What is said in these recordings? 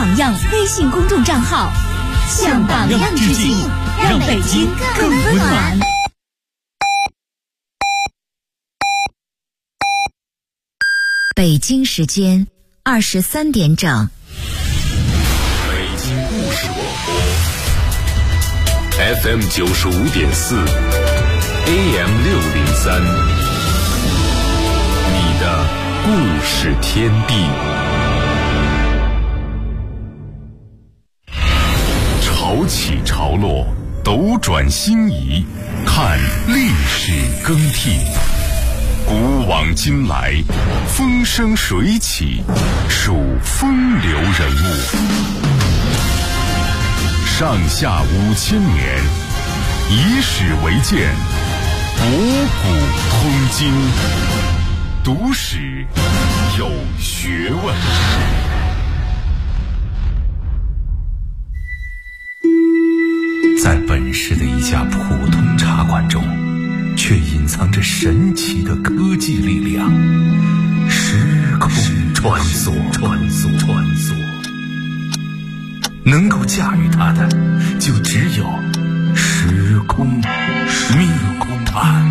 榜样微信公众账号，向榜样致敬，让北京更温暖。北京时间23点整。 北京故事广播 FM 95.4 AM 603，你的故事天地。潮起潮落，斗转星移，看历史更替。古往今来，风生水起，数风流人物。上下5000年，以史为鉴，博古通今，读史有学问。在本市的一家普通茶馆中，却隐藏着神奇的科技力量，时空穿梭。能够驾驭它的，就只有时空密探。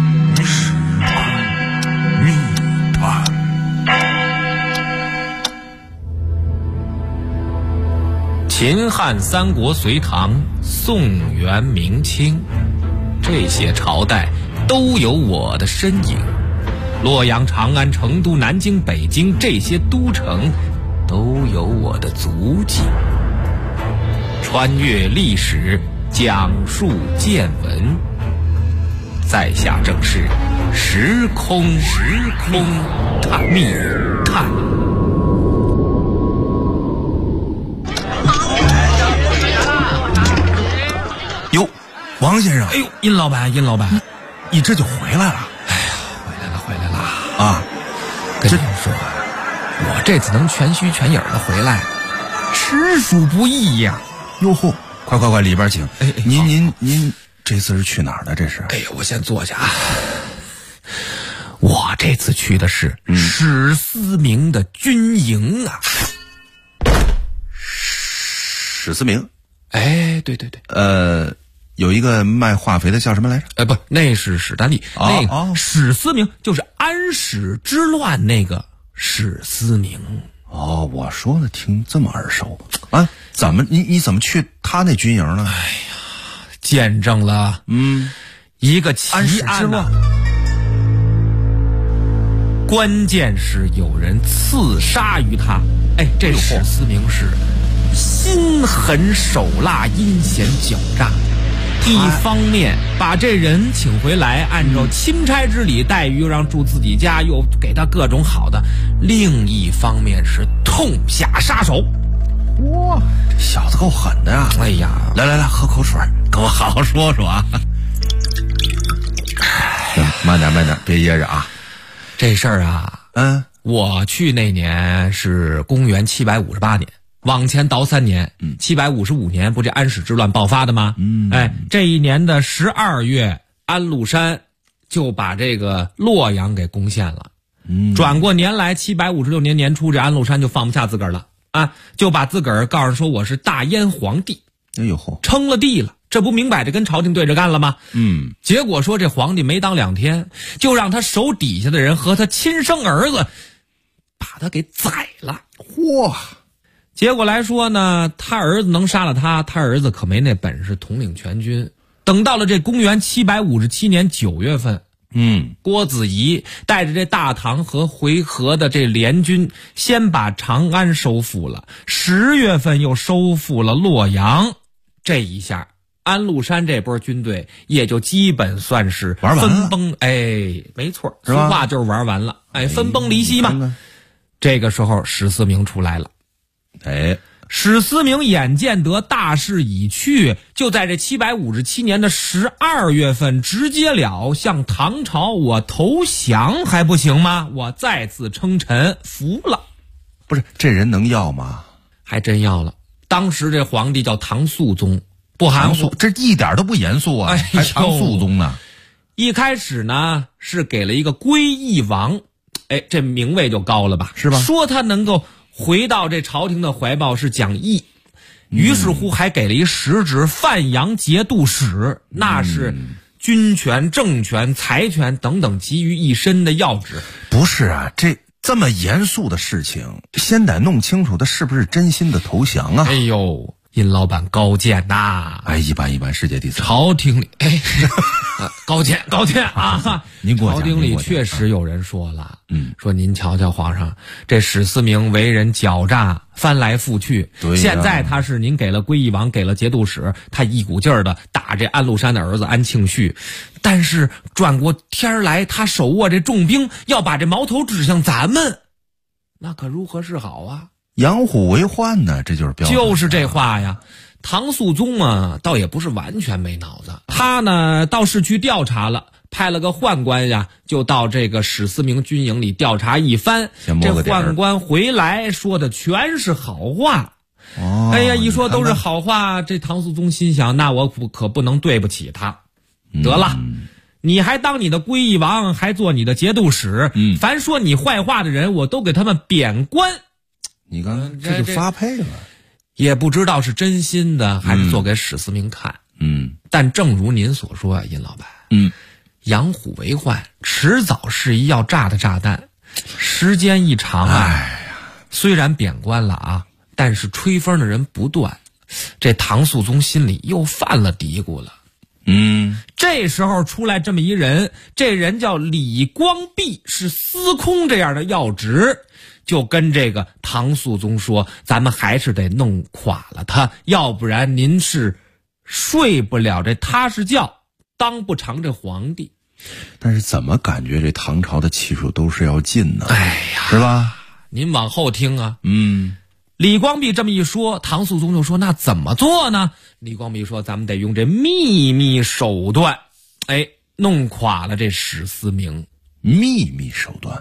秦汉三国隋唐宋元明清，这些朝代都有我的身影。洛阳、长安、成都、南京、北京这些都城都有我的足迹。穿越历史，讲述见闻，在下正是时空密探。 哟，王先生！ 哎呦，殷老板， 你这就回来了？ 哎呀，回来了啊！ 跟你说，我这次能全虚全影的回来，实属不易呀。 哟吼，快，里边请。 哎， 您这次是去哪儿的？这是？ 哎呀，我先坐下啊。我这次去的是史思明的军营啊。 史思明？ 哎，对。 有一个卖化肥的叫什么来着？ 不，那是史丹利。那个史思明就是安史之乱那个史思明。 哦，我说的听这么耳熟啊？你怎么去他那军营呢？ 哎呀，见证了一个奇案呐。关键是有人刺杀于他。哎，这史思明是心狠手辣、阴险狡诈。一方面把这人请回来，按照钦差之礼待遇，又让住自己家，又给他各种好的；另一方面是痛下杀手。 哇，这小子够狠的呀！ 哎呀， 来，喝口水，跟我好好说说啊。慢点，别噎着啊。 这事儿啊，我去那年是公元758年。往前倒3年，755年不这安史之乱爆发的吗？这一年的12月，安禄山就把这个洛阳给攻陷了。转过年来，756年年初，这安禄山就放不下自个儿了啊，就把自个儿告诉说我是大燕皇帝， 哎呦吼， 称了帝了，这不明摆着跟朝廷对着干了吗？结果说这皇帝没当2天，就让他手底下的人和他亲生儿子把他给宰了。 嚯！ 结果来说呢，他儿子能杀了他儿子可没那本事统领全军。等到了这公元757年9月份，郭子仪带着这大唐和回纥的这联军，先把长安收复了，10月份又收复了洛阳。这一下，安禄山这波军队也就基本算是分崩。哎，没错，俗话就是玩完了。哎，分崩离析嘛。这个时候，史思明出来了。史思明眼见得大势已去，就在这757年的12月份直接了向唐朝我投降还不行吗？我再次称臣服了。 不是，这人能要吗？ 还真要了。当时这皇帝叫唐肃宗，不含糊， 这一点都不严肃啊！还唐肃宗呢？ 一开始呢是给了一个归义王，哎，这名位就高了吧？ 是吧？ 说他能够回到这朝廷的怀抱是讲义，于是乎还给了一实职范阳节度使，那是军权、政权、财权等等集于一身的要职。 不是啊，这么严肃的事情，先得弄清楚他是不是真心的投降啊。 哎呦，殷老板高见呐！ 哎，一般，世界第三。 朝廷里，高见啊！ 您给我讲， 朝廷里确实有人说了，说您瞧瞧皇上，这史思明为人狡诈，翻来覆去。 对， 现在他是您给了归义王，给了节度使，他一股劲儿的打这安禄山的儿子安庆绪，但是转过天来，他手握这重兵，要把这矛头指向咱们，那可如何是好啊？ 养虎为患呢，这就是标准。 就是这话呀。唐肃宗啊，倒也不是完全没脑子，他呢倒是去调查了，派了个宦官呀，就到这个史思明军营里调查一番。这宦官回来说的全是好话。哎呀，一说都是好话，这唐肃宗心想，那我可不能对不起他。得了，你还当你的归义王，还做你的节度使，凡说你坏话的人，我都给他们贬官。 你看，这就发配了。 也不知道是真心的还是做给史思明看。但正如您所说啊，殷老板，养虎为患，迟早是一要炸的炸弹。时间一长啊，虽然贬官了啊，但是吹风的人不断。这唐肃宗心里又犯了嘀咕了。这时候出来这么一人，这人叫李光弼，是司空这样的要职，就跟这个唐肃宗说，咱们还是得弄垮了他，要不然您是睡不了这踏实觉，当不长这皇帝。 但是怎么感觉这唐朝的气数都是要尽呢？ 哎呀， 是吧？ 您往后听啊。李光弼这么一说，唐肃宗就说，那怎么做呢？李光弼说，咱们得用这秘密手段，弄垮了这史思明。 秘密手段？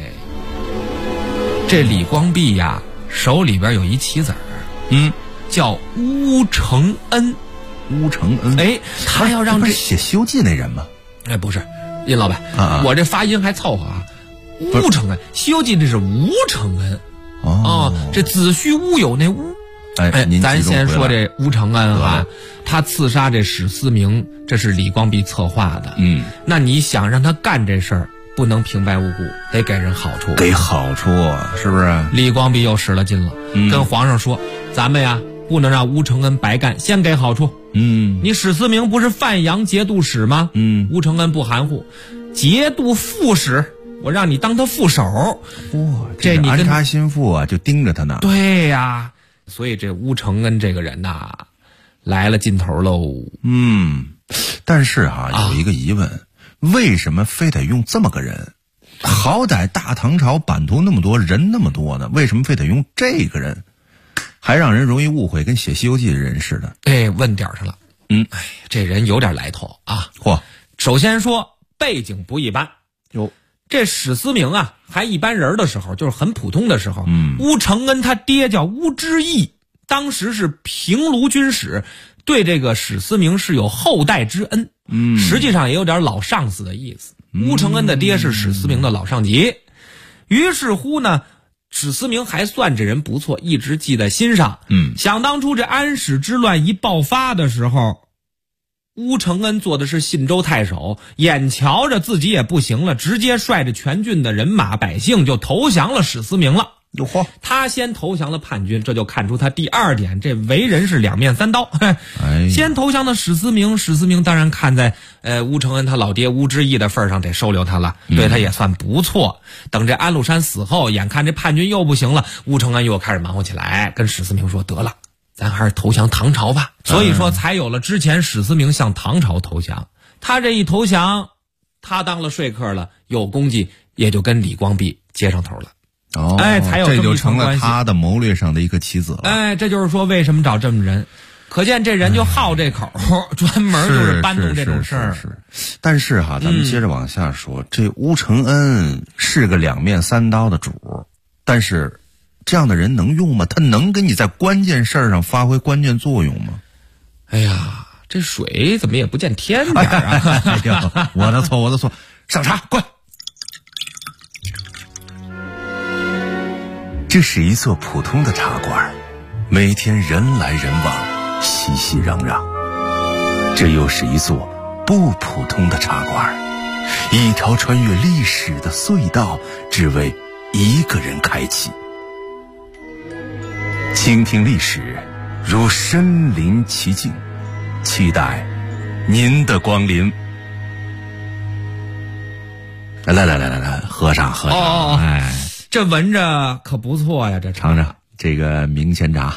这李光弼呀，手里边有一棋子儿，叫乌承恩。 乌承恩， 他要让这写《西游记》那人吗？ 不是，殷老板，我这发音还凑合啊。乌承恩，《西游记》这是吴承恩。这子虚乌有那乌。咱先说这乌承恩啊，他刺杀这史思明，这是李光弼策划的。那你想让他干这事儿，不能平白无故，得给人好处。 给好处啊，是不是？ 李光弼又使了劲了，跟皇上说，咱们呀不能让乌承恩白干，先给好处。你史思明不是范阳节度使吗？乌承恩不含糊，节度副使，我让你当他副手。 这你安插心腹啊，就盯着他呢。 对呀，所以这乌承恩这个人呐，来了劲头喽。 但是有一个疑问，为什么非得用这么个人？好歹大唐朝版图那么多，人那么多呢，为什么非得用这个人？还让人容易误会，跟写《西游记》的人似的。 问点上了。这人有点来头啊。首先说背景不一般。这史思明啊，还一般人的时候，就是很普通的时候，乌承恩他爹叫乌之义，当时是平卢军使，对这个史思明是有后代之恩。实际上也有点老上司的意思。乌承恩的爹是史思明的老上级。于是乎呢，史思明还算这人不错，一直记在心上。想当初这安史之乱一爆发的时候，乌承恩做的是信州太守，眼瞧着自己也不行了，直接率着全郡的人马百姓就投降了史思明了。他先投降了叛军，这就看出他第二点，这为人是两面三刀。先投降的史思明，史思明当然看在乌承恩他老爹乌之义的份上，得收留他了，对他也算不错。等这安禄山死后，眼看这叛军又不行了，乌承恩又开始忙活起来，跟史思明说，得了，咱还是投降唐朝吧。所以说才有了之前史思明向唐朝投降。他这一投降，他当了说客了，有功绩，也就跟李光弼接上头了。才有这就成了他的谋略上的一个棋子了。 这就是说为什么找这么人，可见这人就好这口，专门就是搬弄这种事儿。 但是咱们接着往下说，这乌承恩是个两面三刀的主，但是这样的人能用吗？他能给你在关键事儿上发挥关键作用吗？ 这水怎么也不见天点啊！ 我的错，上茶，快！这这是一座普通的茶馆，每天人来人往，熙熙攘攘。这又是一座不普通的茶馆，一条穿越历史的隧道，只为一个人开启。倾听历史，如身临其境，期待您的光临。来，喝上。哎， 这闻着可不错呀，这尝尝这个明前茶。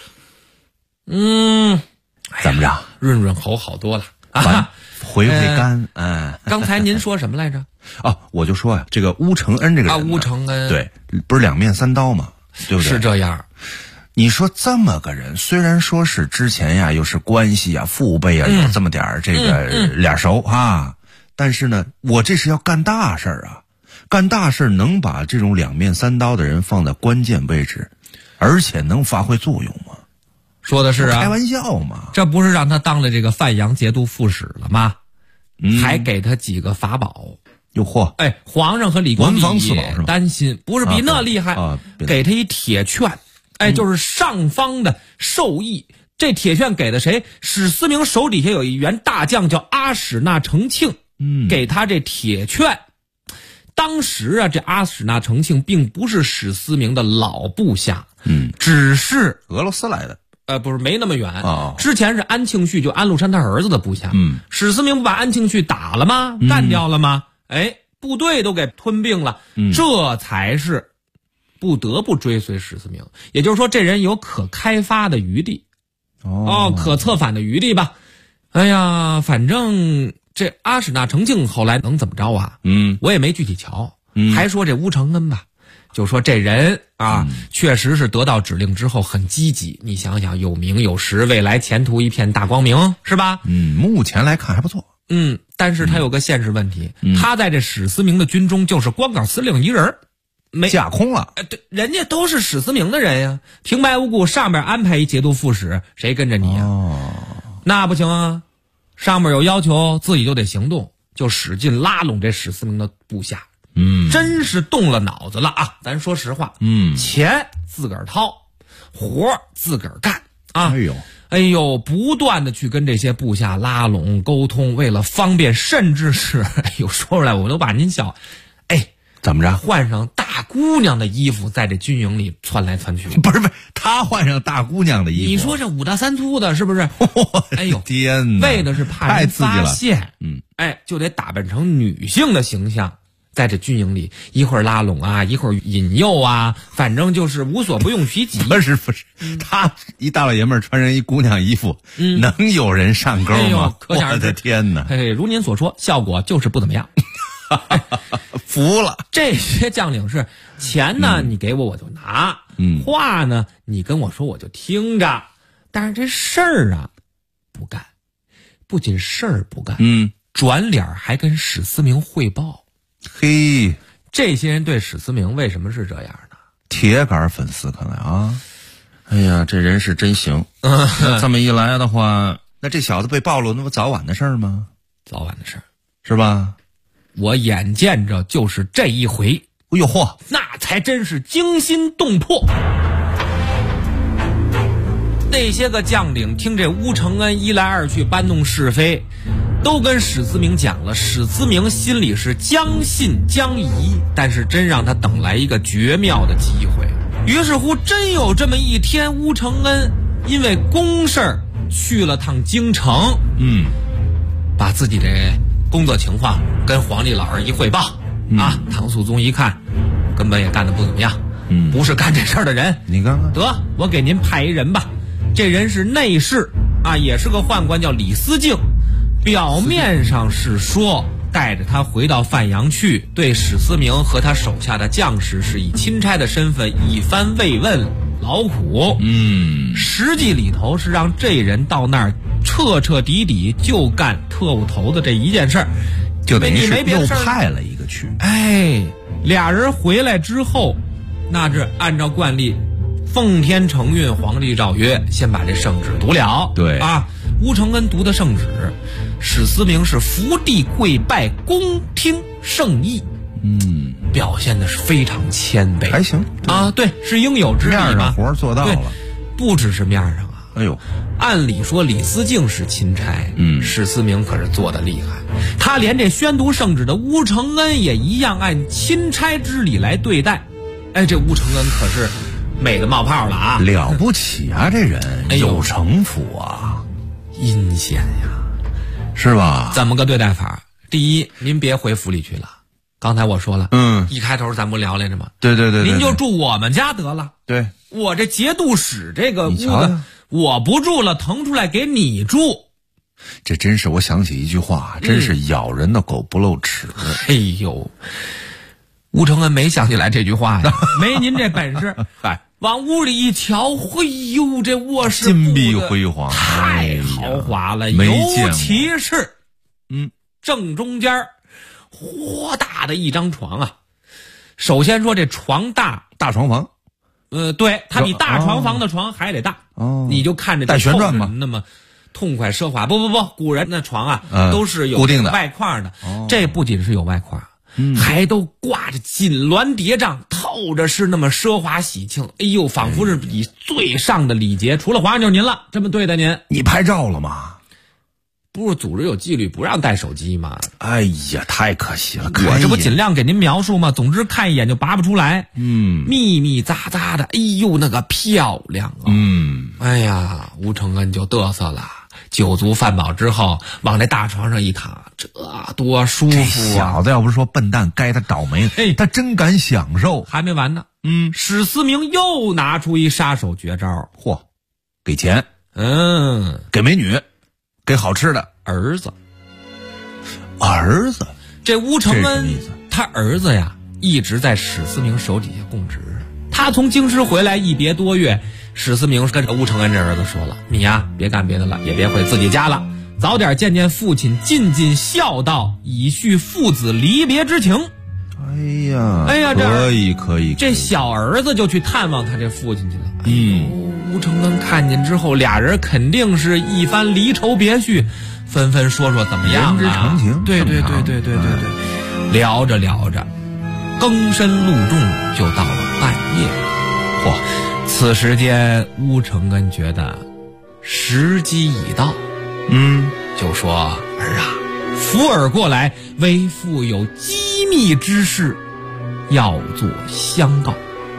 怎么着？ 润润喉好多了啊！回甘。 刚才您说什么来着？ 我就说呀，这个乌承恩这个人乌承恩， 对，不是两面三刀嘛，对不对？ 是这样。 你说这么个人，虽然说是之前呀，又是关系啊、父辈啊，有这么点这个脸熟啊，但是呢，我这是要干大事啊，干大事能把这种两面三刀的人放在关键位置，而且能发挥作用吗？ 说的是啊， 开玩笑嘛， 这不是让他当了这个范阳节度副使了吗？还给他几个法宝。 哟嚯！ 皇上和李光帝也担心，不是比那厉害，给他一铁券。就是上方的授意，这铁券给的谁？史思明手底下有一员大将叫阿史那成庆，给他这铁券。当时啊，这阿史那成庆并不是史思明的老部下，只是俄罗斯来的， 不是没那么远。之前是安庆绪，就安禄山他儿子的部下。史思明不把安庆绪打了吗？干掉了吗？部队都给吞并了，这才是不得不追随史思明，也就是说，这人有可开发的余地，可策反的余地吧。反正这阿史那成庆后来能怎么着啊？我也没具体瞧。还说这乌承恩吧，就说这人啊，确实是得到指令之后很积极。你想想，有名有实，未来前途一片大光明，是吧？ 目前来看还不错。 但是他有个现实问题，他在这史思明的军中就是光杆司令一人。没架空了， 对，人家都是史思明的人呀，平白无故上面安排一节度副使，谁跟着你呀？那不行啊，上面有要求，自己就得行动，就使劲拉拢这史思明的部下。真是动了脑子了啊！咱说实话，钱自个儿掏，活自个儿干啊！哎呦，不断的去跟这些部下拉拢沟通，为了方便，甚至是说出来我都把您笑。 怎么着？ 换上大姑娘的衣服，在这军营里窜来窜去。 不是，他换上大姑娘的衣服。 你说这五大三粗的，是不是？ 天哪！ 为的是怕人发现，就得打扮成女性的形象，在这军营里一会儿拉拢啊，一会儿引诱啊，反正就是无所不用其极。 不是，他一大老爷们儿穿上一姑娘衣服，能有人上钩吗？ 可想而知。 我的天哪！ 如您所说，效果就是不怎么样。 服了。 这些将领是钱呢，你给我就拿，话呢你跟我说我就听着，但是这事儿啊不干，不仅事儿不干，转脸还跟史思明汇报。 嘿， 这些人对史思明为什么是这样呢？ 铁杆粉丝看来啊，哎呀，这人是真行。这么一来的话，那这小子被暴露，那不早晚的事儿吗？ 早晚的事儿， 是吧？ 我眼见着就是这一回， 哎呦嚯， 那才真是惊心动魄。那些个将领听这乌承恩一来二去搬弄是非，都跟史思明讲了，史思明心里是将信将疑，但是真让他等来一个绝妙的机会。于是乎，真有这么一天，乌承恩因为公事去了趟京城，把自己的工作情况跟皇帝老人一汇报，唐肃宗一看，根本也干得不怎么样，不是干这事儿的人。 你看看， 得我给您派一人吧，这人是内侍啊，也是个宦官，叫李思敬。表面上是说带着他回到范阳去，对史思明和他手下的将士是以钦差的身份一番慰问劳苦。实际里头是让这人到那儿彻彻底底就干特务头子这一件事儿， 就等于是又派了一个去。 俩人回来之后，那是按照惯例，奉天承运，皇帝诏曰，先把这圣旨读了。 对啊，乌承恩读的圣旨，史思明是伏地跪拜，恭听圣意。 表现的是非常谦卑， 还行啊，对，是应有之义嘛。 面上活做到了， 不只是面上啊。 哎呦， 按理说李思敬是钦差，史思明可是做得厉害，他连这宣读圣旨的乌承恩也一样按钦差之礼来对待。哎，这乌承恩可是美的冒泡了啊， 了不起啊，这人有城府啊， 阴险呀， 是吧？ 怎么个对待法？第一，您别回府里去了。刚才我说了，一开头咱不聊来着吗？ 对， 您就住我们家得了。 对， 我这节度使这个屋子，我不住了，腾出来给你住。 这真是我想起一句话，真是咬人的狗不露齿。 哎呦，吴承恩没想起来这句话呀，没您这本事。往屋里一瞧，嘿呦，这卧室金碧辉煌， 太豪华了， 尤其是正中间豁大的一张床啊。首先说这床大床房， 对，它比大床房的床还得大。你就看着带旋转吧， 那么痛快奢华。不，古人的床啊，都是有固定的外框的。这不仅是有外框，还都挂着锦鸾叠嶂，透着是那么奢华喜庆。哎呦，仿佛是以最上的礼节，除了皇上就是您了，这么对待您。 你拍照了吗？ 不是组织有纪律，不让带手机吗？ 哎呀，太可惜了！ 我这不尽量给您描述吗？总之看一眼就拔不出来。密密匝匝的，哎呦，那个漂亮啊！哎呀，吴承恩就嘚瑟了。酒足饭饱之后，往这大床上一躺，这多舒服啊！ 这小子要不是说笨蛋，该他倒霉。他真敢享受。 还没完呢。史思明又拿出一杀手绝招。 嚯，给钱，给美女。给好吃的。 儿子，这乌承恩他儿子呀，一直在史思明手底下供职。他从京师回来一别多月，史思明跟乌承恩这儿子说了：“你呀，别干别的了，也别回自己家了，早点见见父亲，尽尽孝道，以续父子离别之情。”哎呀， 可以。 这小儿子就去探望他这父亲去了。吴承恩看见之后，俩人肯定是一番离愁别绪，纷纷说怎么样啊？ 人之常情。 对，聊着聊着，更深露重，就到了半夜。此时间乌承恩觉得时机已到，就说：“儿啊，扶尔过来，为父有机密之事，要做相告。”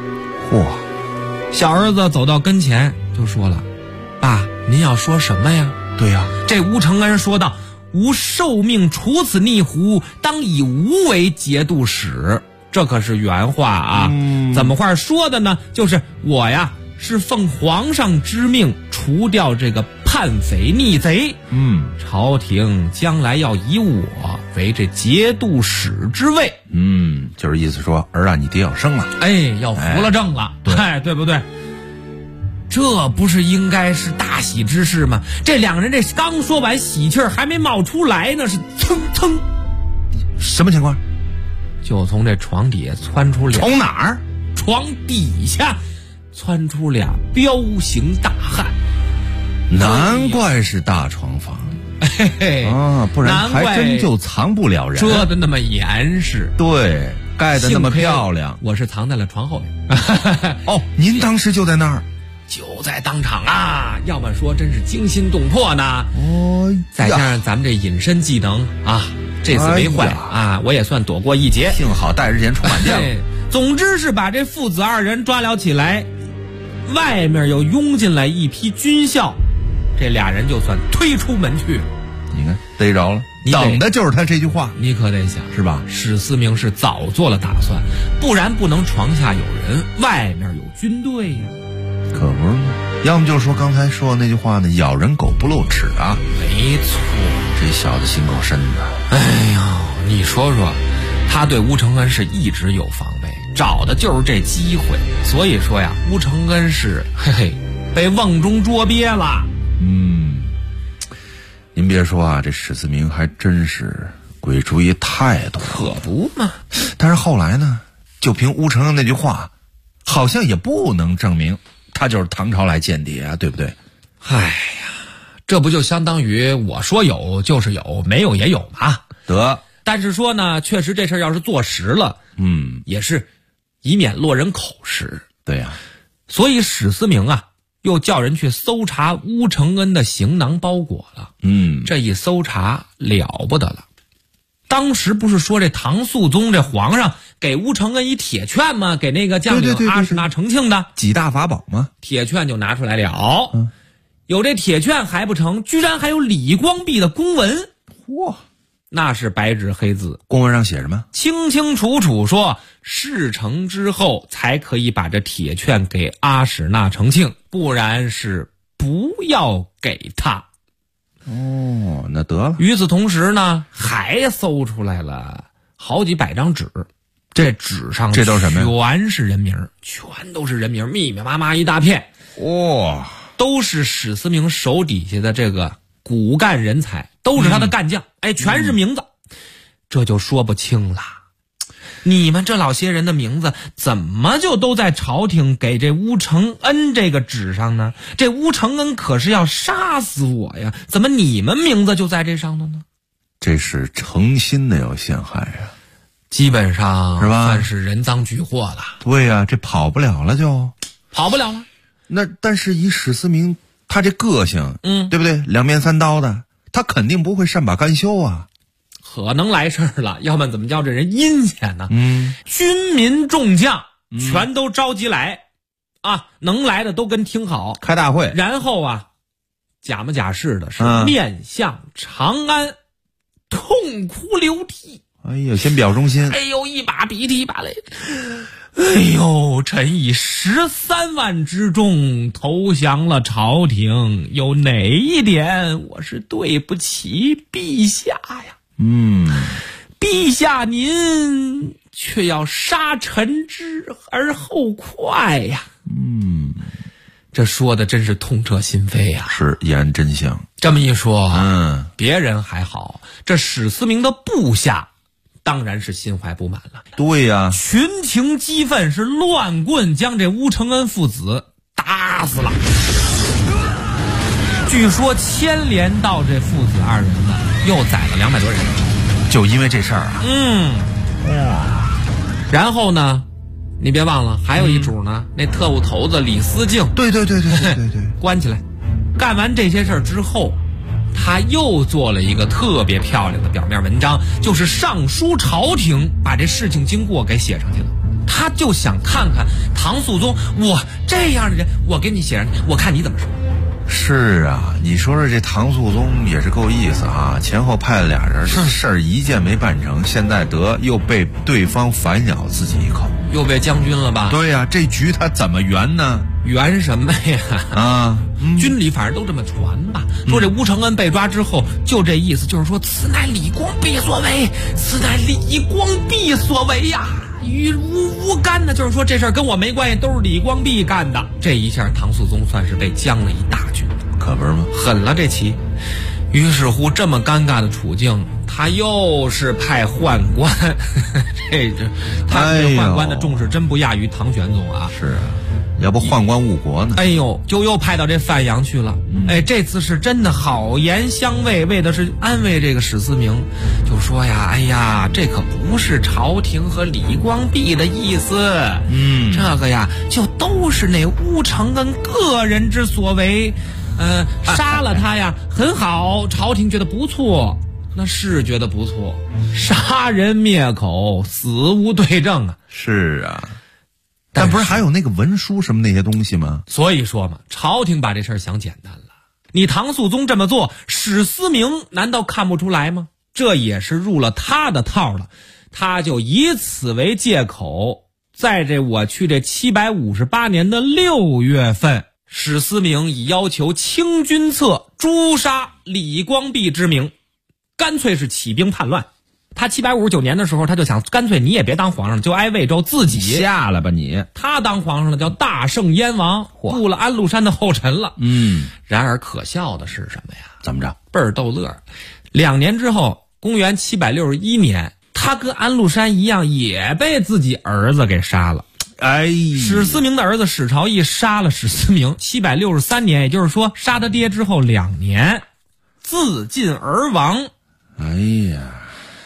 小儿子走到跟前就说了：“爸，您要说什么呀？” 对呀， 这吴承恩说道：“吾受命处此逆狐，当以吾为节度使。”这可是原话啊。怎么话说的呢？就是我呀是奉皇上之命除掉这个叛匪逆贼。朝廷将来要以我为这节度使之位。 就是意思说，儿啊，你爹要生了， 要扶了正了，对不对？这不是应该是大喜之事吗？这两个人这刚说完，喜气儿还没冒出来呢，是蹭， 什么情况？ 就从这床底下窜出俩， 从哪儿？ 床底下窜出俩彪形大汉。 难怪是大床房。不然还真就藏不了人， 遮得那么严实， 对，盖得那么漂亮。 我是藏在了床后面。 您当时就在那儿？ 就在当场啊，要么说真是惊心动魄呢。再加上咱们这隐身技能啊，这次没坏啊，我也算躲过一劫。 幸好带着钱充满电了。 总之是把这父子二人抓了起来，外面又拥进来一批军校，这俩人就算推出门去了。 你看逮着了，等的就是他这句话。 你可得想是吧？ 史思明是早做了打算，不然不能床下有人，外面有军队呀。 可不是吗？要么就是说刚才说的那句话呢，咬人狗不露齿啊。 没错， 这小子心够深的。 哎呦，你说说，他对吴承恩是一直有防备，找的就是这机会。所以说呀，吴承恩是被瓮中捉鳖了。 您别说啊，这史思明还真是鬼主意太多了。 可不嘛。 但是后来呢，就凭吴承恩那句话，好像也不能证明他就是唐朝来间谍啊，对不对？ 哎呀，这不就相当于我说有就是有，没有也有嘛。 得， 但是说呢，确实这事儿要是坐实了，也是以免落人口实。 对呀， 所以史思明啊，又叫人去搜查乌承恩的行囊包裹了。这一搜查了不得了。当时不是说这唐肃宗这皇上给乌承恩一铁券吗？给那个将领阿史那成庆的几大法宝吗？ 铁券就拿出来了。有这铁券还不成，居然还有李光弼的公文。 嚯！ 那是白纸黑字， 公文上写什么？ 清清楚楚说，事成之后才可以把这铁券给阿史那成庆，不然是不要给他。 哦，那得了。 与此同时呢，还搜出来了好几百张纸，这纸上这都是什么呀？ 全是人名，全都是人名，密密麻麻一大片。 哇， 都是史思明手底下的这个骨干人才，都是他的干将，全是名字，这就说不清了。你们这老些人的名字怎么就都在朝廷给这乌承恩这个纸上呢？这乌承恩可是要杀死我呀，怎么你们名字就在这上头呢？ 这是诚心的要陷害呀， 基本上是吧？ 算是人赃俱获了。 对呀，这跑不了了就跑不了了。 那但是以史思明他这个性，对不对？两面三刀的，他肯定不会善罢甘休啊。 可能来事儿了，要不然怎么叫这人阴险呢？军民众将全都召集来，能来的都跟听好， 开大会， 然后假模假式的是面向长安，痛哭流涕。 哎呦，先表忠心。 哎呦，一把鼻涕一把泪。哎呦，臣以13万之众投降了朝廷，有哪一点我是对不起陛下呀？陛下您却要杀臣之而后快呀。这说的真是痛彻心扉呀， 是言真相。 这么一说，别人还好，这史思明的部下当然是心怀不满了。 对呀， 群情激愤，是乱棍将这乌承恩父子打死了。据说牵连到这父子二人呢，又宰了200多人， 就因为这事儿啊。 然后呢，你别忘了还有一主呢，那特务头子李思敬， 对， 关起来。干完这些事儿之后，他又做了一个特别漂亮的表面文章，就是上书朝廷，把这事情经过给写上去了。他就想看看唐肃宗，我这样的人，我给你写上，我看你怎么说。 是啊，你说说这唐肃宗也是够意思啊，前后派了俩人，这事儿一件没办成，现在又被对方反咬自己一口， 又被将军了吧？ 对呀，这局他怎么圆呢？ 圆什么呀？军里反正都这么传吧，说这乌承恩被抓之后，就这意思，就是说此乃李光弼所为，此乃李光弼所为呀，与无干的，就是说这事儿跟我没关系，都是李光弼干的。这一下唐肃宗算是被将了一大军， 可不是吗？ 狠了这棋。于是乎，这么尴尬的处境，他又是派宦官，他对宦官的重视真不亚于唐玄宗啊。 是啊，要不宦官误国呢？ 哎呦，就又派到这范阳去了。这次是真的好言相慰，为的是安慰这个史思明，就说呀，哎呀，这可不是朝廷和李光弼的意思，这个呀，就都是那乌承恩个人之所为。杀了他呀，很好，朝廷觉得不错，那是觉得不错。杀人灭口，死无对证啊。 是啊。但不是还有那个文书什么那些东西吗？ 所以说嘛，朝廷把这事儿想简单了。你唐肃宗这么做，史思明难道看不出来吗？这也是入了他的套了。他就以此为借口，在我去这758年的6月份，史思明以要求清君侧诛杀李光弼之名，干脆是起兵叛乱。他759年的时候，他就想干脆你也别当皇上，就挨魏州自己下了吧你。 他当皇上了，叫大圣燕王，步了安禄山的后尘了。然而可笑的是什么呀？ 怎么着？ 倍儿逗乐。2年之后，公元761年，他跟安禄山一样，也被自己儿子给杀了。史思明的儿子史朝义杀了史思明。763年，也就是说杀他爹之后2年，自尽而亡。 哎呀，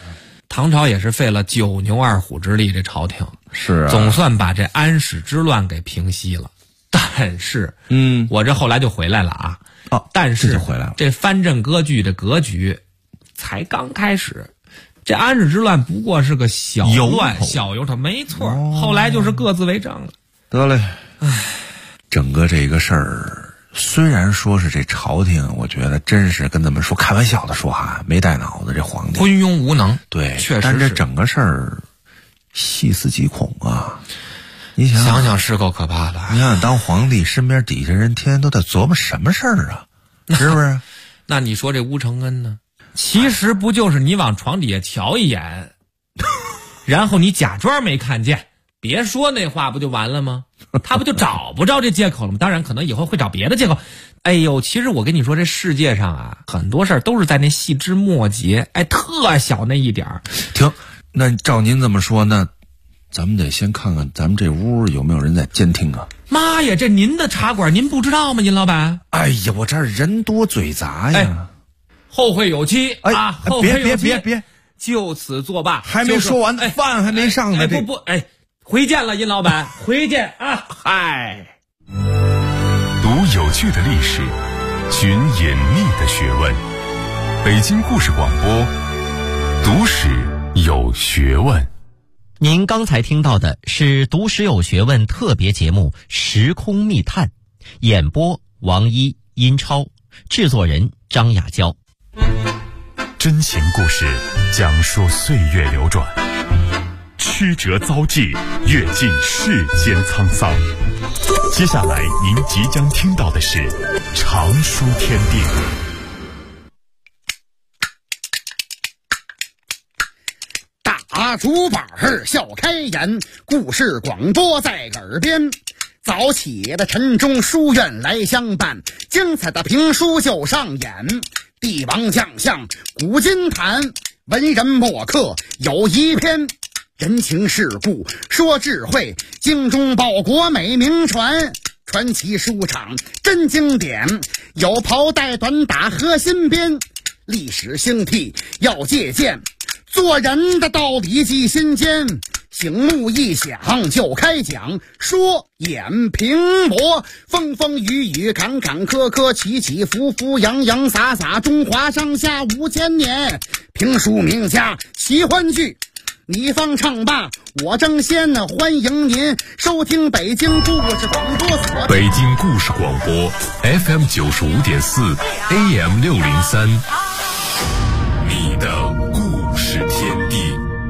唐朝也是费了9牛2虎之力，这朝廷是啊， 总算把这安史之乱给平息了。但是，我这后来就回来了啊。但是这就回来了。 这藩镇割据的格局才刚开始。这安史之乱不过是个小乱小由头，没错。后来就是各自为政了。 得嘞，整个这个事儿，虽然说是这朝廷，我觉得真是跟咱们说开玩笑的说哈，没带脑子这皇帝， 昏庸无能。 对， 确实。 但这整个事儿细思极恐啊！你想想是够可怕的。 你想当皇帝，身边底下人天天都在琢磨什么事儿啊，是不是？ 那你说这吴承恩呢？其实不就是你往床底下瞧一眼，然后你假装没看见，别说那话不就完了吗？他不就找不着这借口了吗？当然可能以后会找别的借口。哎呦，其实我跟你说，这世界上啊，很多事儿都是在那细枝末节，特小那一点儿。 停，那照您这么说，那咱们得先看看咱们这屋有没有人在监听啊。 妈呀，这您的茶馆您不知道吗，尹老板？ 哎呀，我这儿人多嘴杂呀。 后会有期啊！后会有期， 别， 就此作罢。 还没说完呢，饭还没上呢。 回见了，尹老板，回见啊！嗨， 读有趣的历史，寻隐秘的学问。北京故事广播，读史有学问。 您刚才听到的是读史有学问特别节目《时空密探》，演播王一、殷超，制作人张雅娇。 真情故事讲述岁月流转，曲折遭际，阅尽世间沧桑。接下来您即将听到的是常书天地。 大竹板笑开颜，故事广播在耳边。早起的晨钟书院来相伴，精彩的评书就上演。帝王将相古今谈，文人墨客有一篇。人情世故说智慧，精忠报国美名传。传奇书场真经典，有袍带短打和新编。历史兴替要借鉴，做人的道理记心间。醒目一响就开讲，说演评驳，风风雨雨坎坎坷坷，起起伏伏洋洋洒洒，中华上下5000年。评书名家奇欢剧，你方唱罢我争先，欢迎您收听北京故事广播所。 北京故事广播 FM 95.4 AM 603，你的故事天地。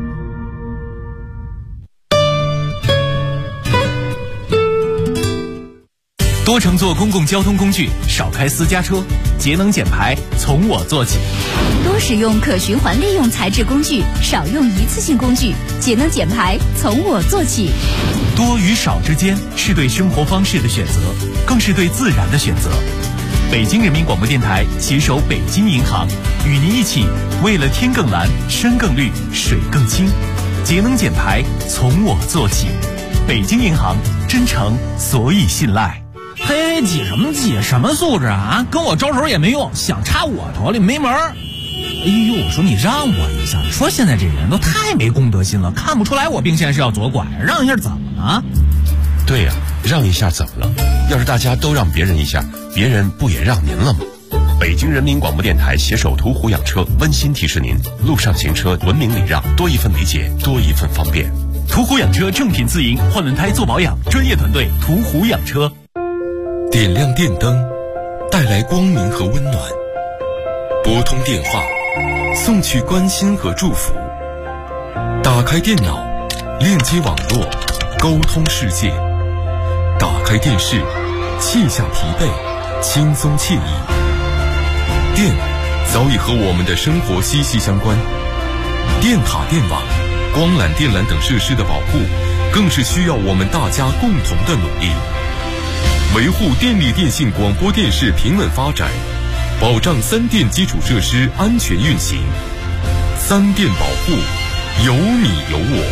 多乘坐公共交通工具，少开私家车，节能减排从我做起。 多使用可循环利用材质工具，少用一次性工具，节能减排从我做起。 多与少之间是对生活方式的选择，更是对自然的选择。北京人民广播电台携手北京银行，与您一起为了天更蓝、山更绿、水更清，节能减排从我做起。北京银行，真诚所以信赖。 嘿，挤什么挤？什么素质啊？跟我招手也没用，想插我头里没门儿。哎呦，我说你让我一下，你说现在这人都太没公德心了，看不出来我病现在是要左拐，让一下怎么了？ 对呀，让一下怎么了？要是大家都让别人一下，别人不也让您了吗？北京人民广播电台携手途虎养车温馨提示您：路上行车文明礼让，多一份理解，多一份方便。 途虎养车正品自营，换轮胎做保养，专业团队途虎养车。 点亮电灯，带来光明和温暖；拨通电话，送去关心和祝福；打开电脑，链接网络，沟通世界；打开电视，卸下疲惫，轻松惬意。电早已和我们的生活息息相关，电塔、电网、光缆、电缆等设施的保护，更是需要我们大家共同的努力。维护电力电信广播电视平稳发展，保障3电基础设施安全运行。3电保护，有你有我。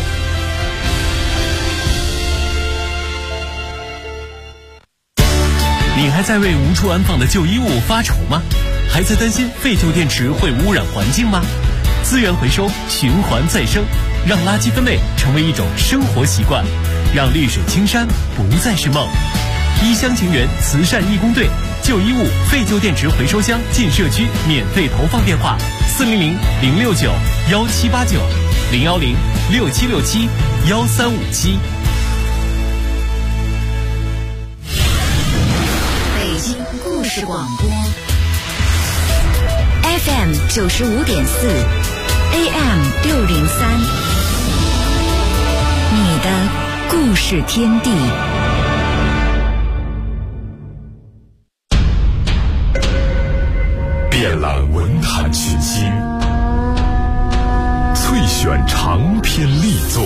你还在为无处安放的旧衣物发愁吗？还在担心废旧电池会污染环境吗？ 资源回收，循环再生，让垃圾分类成为一种生活习惯，让绿水青山不再是梦。一厢情愿慈善义工队旧衣物废旧电池回收箱进社区免费投放电话：400-069-1789，010-6767-1357。 北京故事广播 FM 95.4 AM 603，你的故事天地。 遍览文坛群星，萃选长篇力作，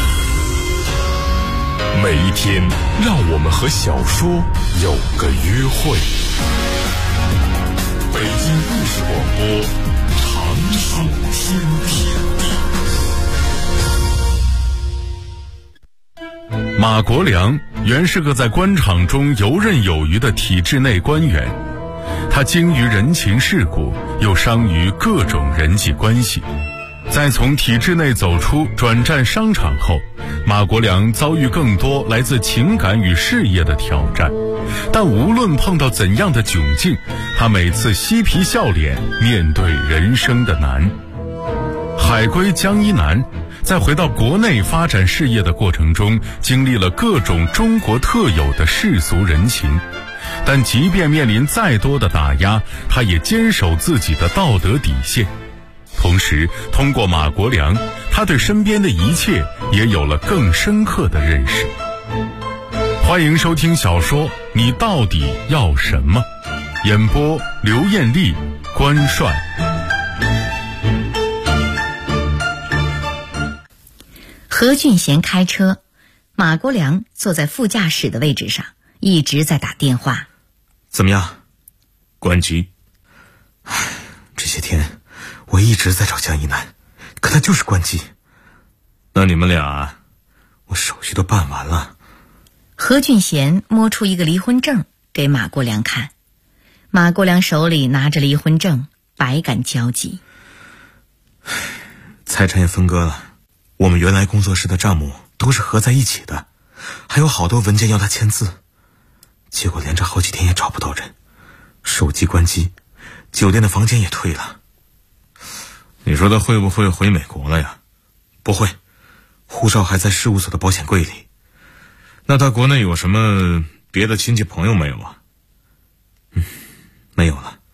每一天让我们和小说有个约会。北京故事广播，长寿新天地。马国良原是个在官场中游刃有余的体制内官员，他精于人情世故，又商于各种人际关系。在从体制内走出转战商场后，马国良遭遇更多来自情感与事业的挑战，但无论碰到怎样的窘境，他每次嬉皮笑脸面对人生的难。海归江一南在回到国内发展事业的过程中，经历了各种中国特有的世俗人情，但即便面临再多的打压，他也坚守自己的道德底线。同时通过马国良，他对身边的一切也有了更深刻的认识。欢迎收听小说《你到底要什么》，演播刘艳丽、关帅。 何俊贤开车，马国良坐在副驾驶的位置上，一直在打电话。 怎么样？关机。这些天我一直在找江一南，可他就是关机。那你们俩，我手续都办完了。 何俊贤摸出一个离婚证给马国良看，马国良手里拿着离婚证，百感交集。 财产也分割了，我们原来工作室的账目都是合在一起的，还有好多文件要他签字，结果连着好几天也找不到人，手机关机，酒店的房间也退了。 你说他会不会回美国了呀？ 不会，护照还在事务所的保险柜里。 那他国内有什么别的亲戚朋友没有啊？ 没有了。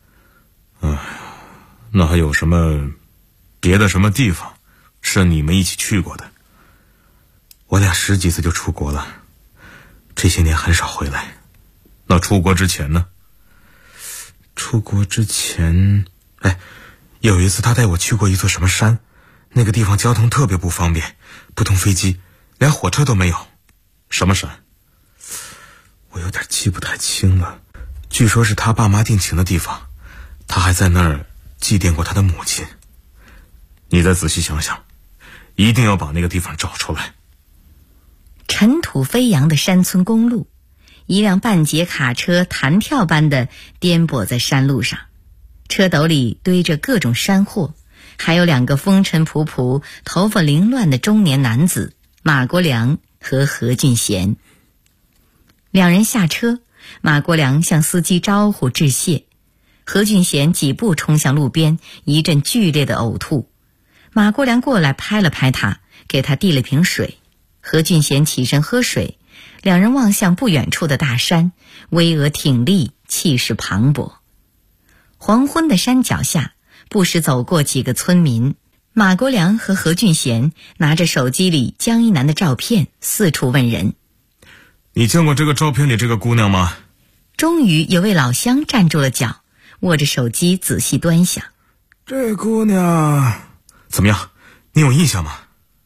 那还有什么别的什么地方是你们一起去过的？ 我俩10几次就出国了，这些年很少回来。 那出国之前呢？ 出国之前，有一次他带我去过一座什么山，那个地方交通特别不方便，不通飞机，连火车都没有。 什么山？ 我有点记不太清了，据说是他爸妈定情的地方，他还在那儿祭奠过他的母亲。 你再仔细想想，一定要把那个地方找出来。 尘土飞扬的山村公路，一辆半截卡车弹跳般的颠簸在山路上，车斗里堆着各种山货，还有2个风尘仆仆、头发凌乱的中年男子马国良和何俊贤。2人下车，马国良向司机招呼致谢，何俊贤几步冲向路边，一阵剧烈的呕吐。马国良过来拍了拍他，给他递了瓶水。何俊贤起身喝水，2人望向不远处的大山，巍峨挺立，气势磅礴。黄昏的山脚下，不时走过几个村民。马国良和何俊贤拿着手机里江一南的照片，四处问人。 你见过这个照片里这个姑娘吗？ 终于有位老乡站住了脚，握着手机仔细端详。 这姑娘怎么样？你有印象吗？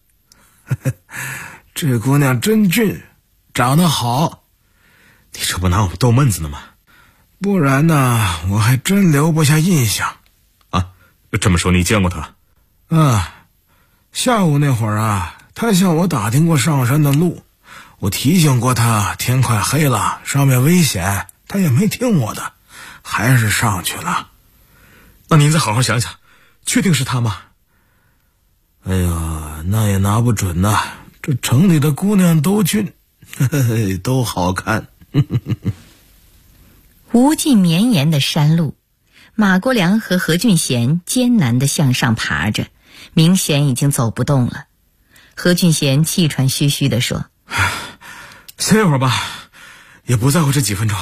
这姑娘真俊，长得好。 你这不拿我们逗闷子呢吗？ 不然呢，我还真留不下印象。 这么说你见过她？ 下午那会儿她向我打听过上山的路，我提醒过她天快黑了，上面危险，她也没听我的，还是上去了。 那您再好好想想，确定是她吗？ 哎呀，那也拿不准呐，这城里的姑娘都俊，都好看。 无尽绵延的山路，马国良和何俊贤艰难地向上爬着，明显已经走不动了。何俊贤气喘吁吁地说： 歇一会儿吧，也不在乎这几分钟。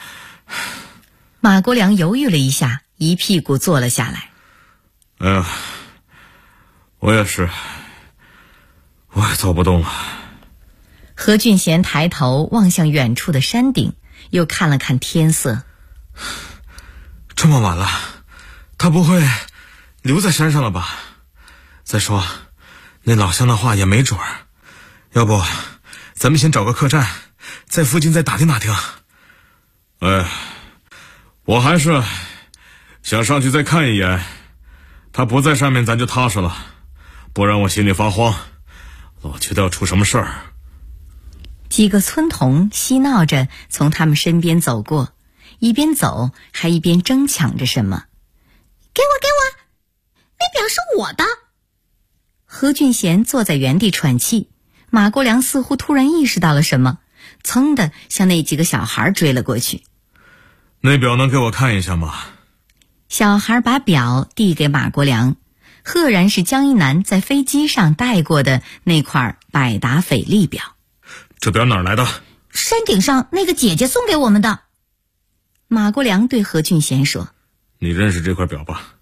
马国良犹豫了一下，一屁股坐了下来。 哎呀，我也是，我也走不动了。 何俊贤抬头望向远处的山顶，又看了看天色。 这么晚了，他不会留在山上了吧？再说，那老乡的话也没准儿。要不，咱们先找个客栈，在附近再打听打听。哎，我还是想上去再看一眼。他不在上面，咱就踏实了，不然我心里发慌，老觉得要出什么事儿。 几个村童嬉闹着从他们身边走过，一边走还一边争抢着什么。 给我，那表是我的。 何俊贤坐在原地喘气，马国良似乎突然意识到了什么，噌地向那几个小孩追了过去。 那表能给我看一下吗？ 小孩把表递给马国良，赫然是江一南在飞机上带过的那块百达翡丽表。 这表哪儿来的？ 山顶上那个姐姐送给我们的。 马国良对何俊贤说： 你认识这块表吧？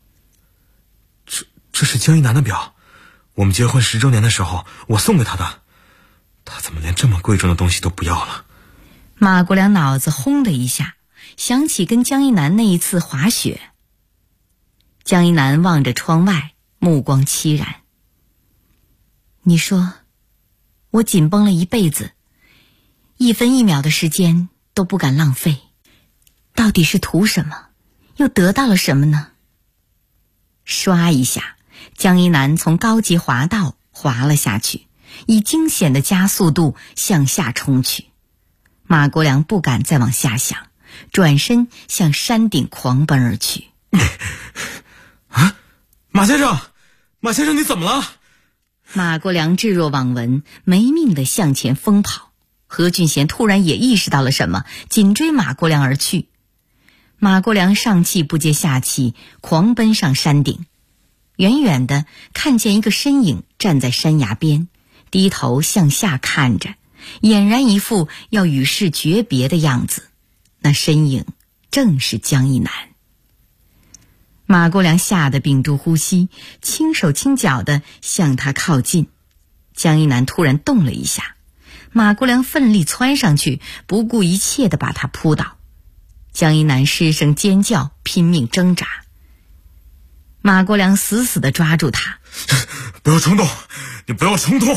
这是江一南的表，我们结婚10周年的时候我送给他的。他怎么连这么贵重的东西都不要了？ 马国良脑子轰的一下，想起跟江一南那一次滑雪。江一南望着窗外，目光凄然。你说，我紧绷了一辈子，1分1秒的时间都不敢浪费，到底是图什么？又得到了什么呢？唰一下，江一南从高级滑道滑了下去，以惊险的加速度向下冲去。马国良不敢再往下想，转身向山顶狂奔而去。 啊，马先生，你怎么了？ 马国良置若罔闻，没命地向前疯跑。何俊贤突然也意识到了什么，紧追马国良而去。马国良上气不接下气，狂奔上山顶。远远地看见一个身影站在山崖边，低头向下看着，俨然一副要与世诀别的样子。那身影正是江一南。马国良吓得屏住呼吸，轻手轻脚地向他靠近。江一南突然动了一下，马国良奋力窜上去，不顾一切地把他扑倒。江一南失声尖叫，拼命挣扎。马国良死死地抓住他。 不要冲动，你不要冲动。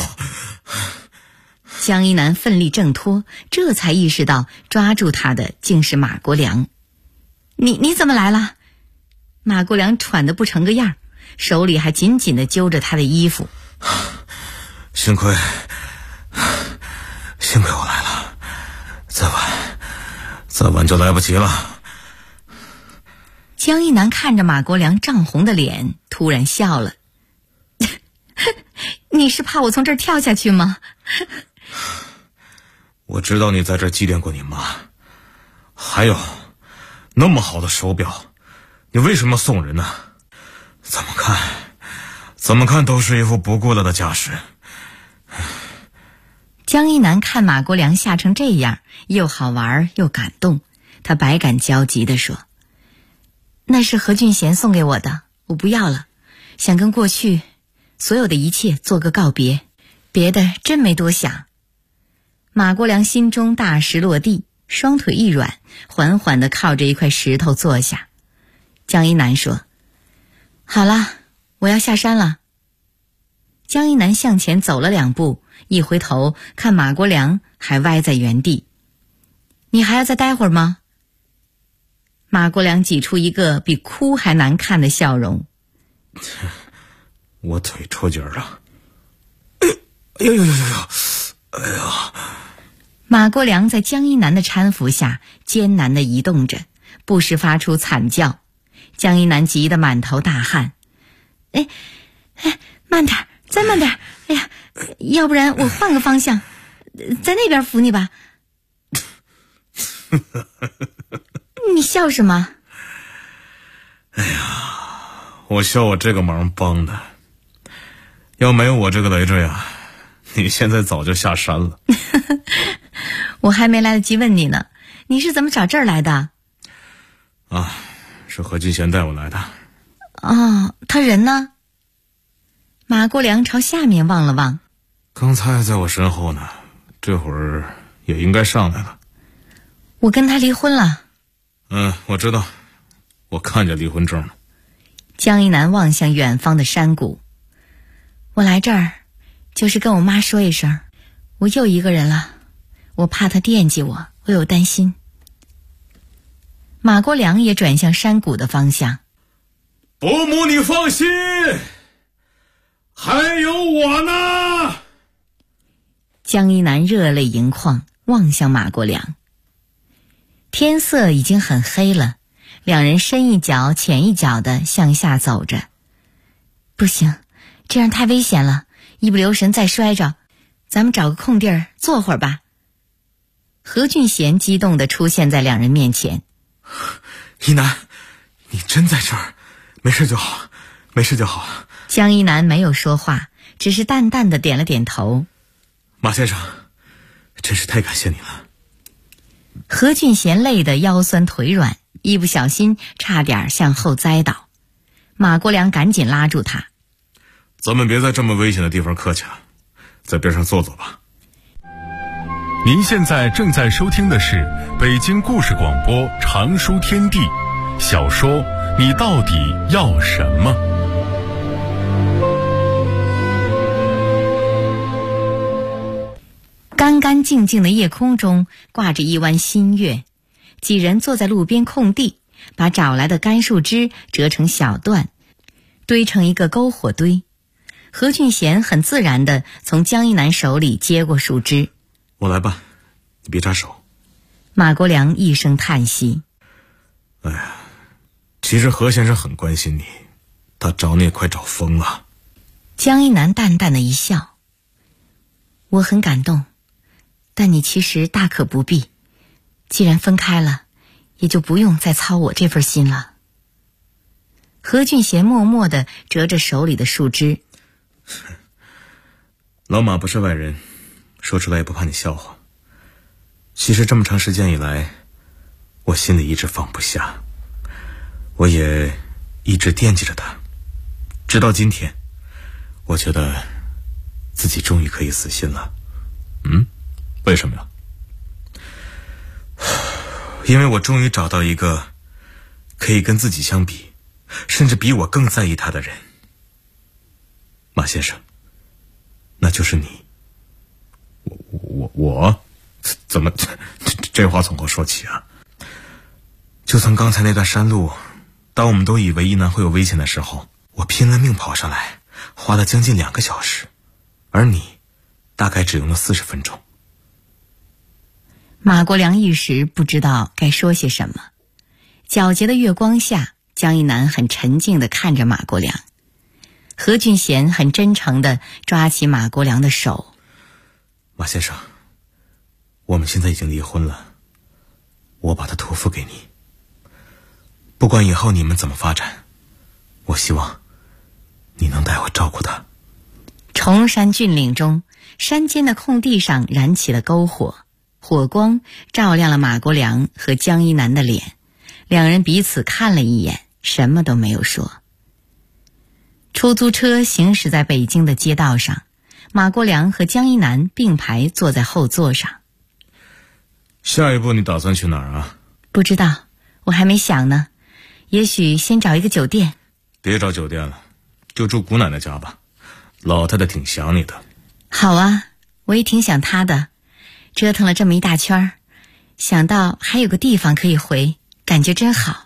江一南奋力挣脱，这才意识到抓住他的竟是马国良。你怎么来了？马国良喘得不成个样，手里还紧紧地揪着他的衣服。 幸亏我来了，再晚就来不及了。 江一南看着马国良涨红的脸，突然笑了。你是怕我从这儿跳下去吗？ 我知道你在这儿祭奠过你妈，还有那么好的手表，你为什么送人呢？怎么看都是一副不顾了的架势。 江一南看马国良吓成这样，又好玩又感动，他百感交集地说：那是何俊贤送给我的，我不要了，想跟过去所有的一切做个告别，别的真没多想。马国良心中大石落地，双腿一软，缓缓地靠着一块石头坐下。江一南说：好了，我要下山了。江一南向前走了2步，一回头看马国良还歪在原地。你还要再待会儿吗？马国良挤出一个比哭还难看的笑容。 我腿抽筋了。哎呀！ 马国良在江一南的搀扶下艰难地移动着，不时发出惨叫。江一南急得满头大汗。 慢点，再慢点。哎呀，要不然我换个方向，在那边扶你吧。你笑什么？ 哎呀，我笑我这个忙帮的，要没有我这个累赘啊，你现在早就下山了。 我还没来得及问你呢，你是怎么找这儿来的？ 啊，是何金贤带我来的。 哦，他人呢？马国良朝下面望了望， 刚才在我身后呢，这会儿也应该上来了。 我跟他离婚了。 我知道，我看见离婚证了。 江一南望向远方的山谷，我来这儿就是跟我妈说一声，我又一个人了，我怕她惦记我，我有担心。马国良也转向山谷的方向。 伯母你放心，还有我呢。 江一南热泪盈眶，望向马国良。天色已经很黑了，两人深一脚浅一脚地向下走着。不行，这样太危险了，一不留神再摔着。咱们找个空地儿坐会儿吧。何俊贤激动地出现在两人面前。 一南，你真在这儿？没事就好，没事就好。 江一南没有说话，只是淡淡地点了点头。 马先生，真是太感谢你了。 何俊贤累得腰酸腿软，一不小心差点向后栽倒。马国良赶紧拉住他。 咱们别在这么危险的地方客气了，在边上坐坐吧。 您现在正在收听的是北京故事广播长书天地小说《你到底要什么》。 干干净净的夜空中挂着一弯新月，几人坐在路边空地，把找来的干树枝折成小段，堆成一个篝火堆。何俊贤很自然地从江一南手里接过树枝。 我来吧，你别扎手。 马国良一声叹息。 哎呀，其实何先生很关心你，他找你也快找疯了。 江一南淡淡的一笑。我很感动，但你其实大可不必，既然分开了，也就不用再操我这份心了。何俊贤默默地折着手里的树枝。 老马不是外人，说出来也不怕你笑话。其实这么长时间以来，我心里一直放不下，我也一直惦记着他，直到今天，我觉得自己终于可以死心了。为什么呀？因为我终于找到一个可以跟自己相比，甚至比我更在意他的人。马先生，那就是你。我怎么这话从何说起啊？就从刚才那段山路，当我们都以为一南会有危险的时候，我拼了命跑上来，花了将近2个小时，而你大概只用了40分钟。 马国良一时不知道该说些什么。皎洁的月光下，江一南很沉静地看着马国良。何俊贤很真诚地抓起马国良的手。 马先生，我们现在已经离婚了，我把他托付给你。不管以后你们怎么发展，我希望你能代我照顾他。 崇山峻岭中，山间的空地上燃起了篝火，火光照亮了马国良和江一南的脸，两人彼此看了一眼，什么都没有说。出租车行驶在北京的街道上，马国良和江一南并排坐在后座上。 下一步你打算去哪儿啊？ 不知道，我还没想呢。也许先找一个酒店。 别找酒店了，就住姑奶奶家吧，老太太挺想你的。 好啊，我也挺想她的。折腾了这么一大圈，想到还有个地方可以回，感觉真好。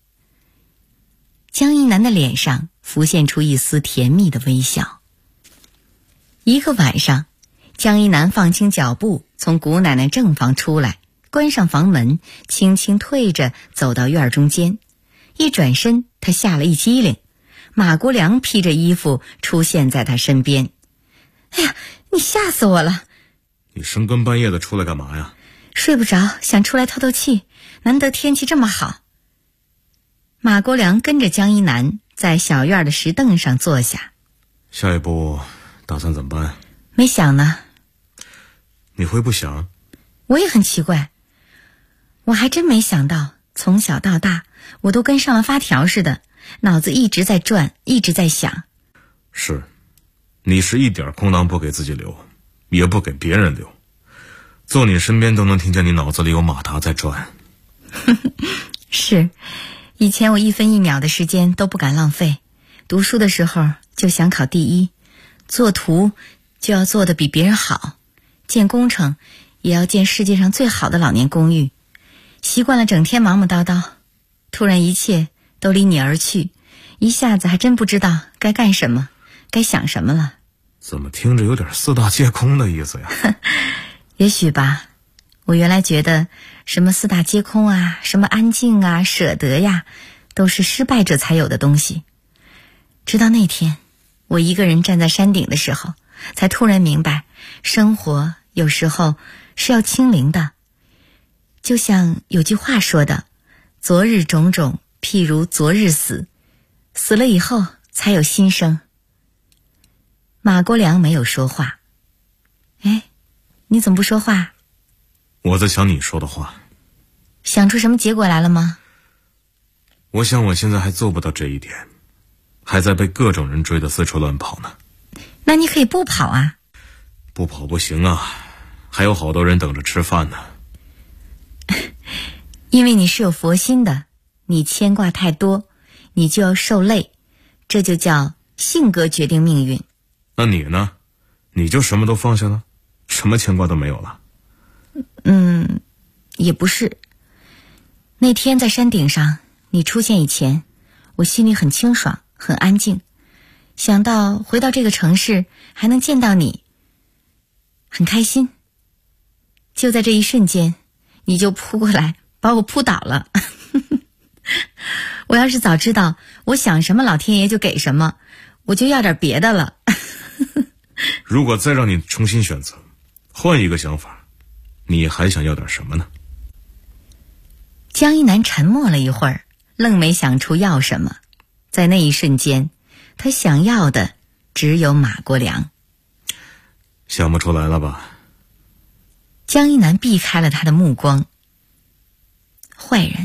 江一南的脸上浮现出一丝甜蜜的微笑。一个晚上，江一南放轻脚步从姑奶奶正房出来，关上房门，轻轻退着走到院中间。一转身，他吓了一激灵， 马国良披着衣服出现在他身边。哎呀，你吓死我了！ 你深更半夜的出来干嘛呀？ 睡不着，想出来透透气，难得天气这么好。马国良跟着江一南在小院的石凳上坐下。 下一步打算怎么办？ 没想呢。 你会不想？ 我也很奇怪，我还真没想到，从小到大我都跟上了发条似的，脑子一直在转，一直在想。 是，你是一点空档不给自己留，也不给别人留，坐你身边都能听见你脑子里有马达在转。 是，以前我一分一秒的时间都不敢浪费，读书的时候就想考第一，做图就要做得比别人好，建工程也要建世界上最好的老年公寓。习惯了整天忙忙叨叨，突然一切都离你而去，一下子还真不知道该干什么，该想什么了。 怎么听着有点四大皆空的意思呀？ 也许吧，我原来觉得什么四大皆空啊，什么安静啊，舍得呀，都是失败者才有的东西。直到那天，我一个人站在山顶的时候，才突然明白，生活有时候是要清零的。就像有句话说的，昨日种种，譬如昨日死，死了以后才有新生。马国良没有说话。哎，你怎么不说话？ 我在想你说的话。 想出什么结果来了吗？ 我想我现在还做不到这一点，还在被各种人追得四处乱跑呢。 那你可以不跑啊。 不跑不行啊，还有好多人等着吃饭呢。 因为你是有佛心的，你牵挂太多，你就要受累，这就叫性格决定命运。 那你呢？你就什么都放下了，什么牵挂都没有了？ 也不是。那天在山顶上，你出现以前，我心里很清爽，很安静。想到回到这个城市还能见到你，很开心。就在这一瞬间，你就扑过来把我扑倒了。我要是早知道我想什么老天爷就给什么，我就要点别的了。 如果再让你重新选择，换一个想法，你还想要点什么呢？ 江一南沉默了一会儿，愣没想出要什么。在那一瞬间，他想要的只有马国良。 想不出来了吧？ 江一南避开了他的目光。坏人。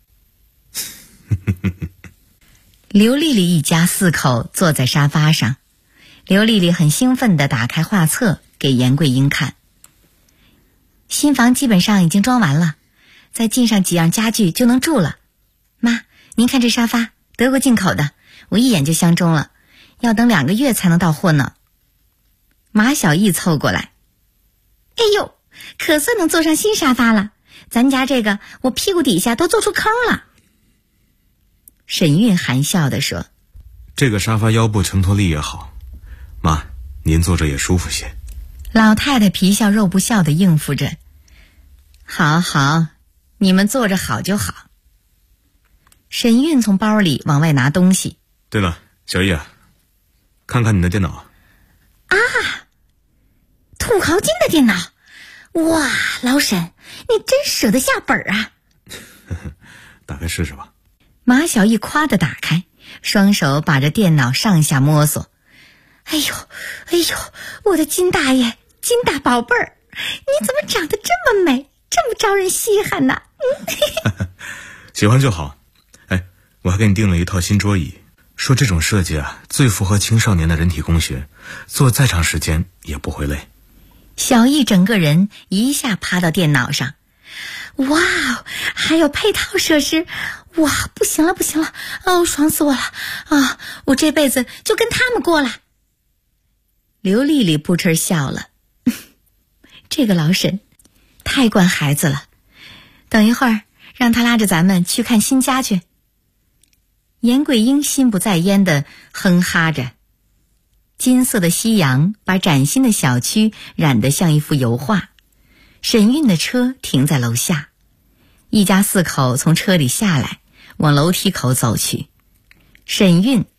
刘丽丽一家4口坐在沙发上，刘丽丽很兴奋地打开画册给严桂英看。新房基本上已经装完了，再进上几样家具就能住了。妈，您看这沙发，德国进口的，我一眼就相中了，要等2个月才能到货呢。马小艺凑过来，哎呦，可算能坐上新沙发了，咱家这个我屁股底下都做出坑了。沈韵含笑地说， 这个沙发腰部承托力也好，妈，您坐着也舒服些。 老太太皮笑肉不笑地应付着，好好，你们坐着好就好。沈韵从包里往外拿东西。 对了，小易啊，看看你的电脑。 啊，土豪金的电脑，哇，老沈，你真舍得下本啊。 打开试试吧。 马小艺夸地打开，双手把着电脑上下摸索。哎呦，我的金大爷，金大宝贝儿，你怎么长得这么美，这么招人稀罕呢？ 喜欢就好。哎，我还给你订了一套新桌椅，说这种设计啊，最符合青少年的人体工学，坐再长时间也不会累。 小艺整个人一下趴到电脑上。哇，还有配套设施，哇，不行了，哦，爽死我了啊！我这辈子就跟他们过了。刘丽丽扑哧笑了，这个老沈太惯孩子了，等一会儿让他拉着咱们去看新家去。严桂英心不在焉地哼哈着，金色的夕阳把崭新的小区染得像一幅油画。沈韵的车停在楼下，一家4口从车里下来，往楼梯口走去。沈韵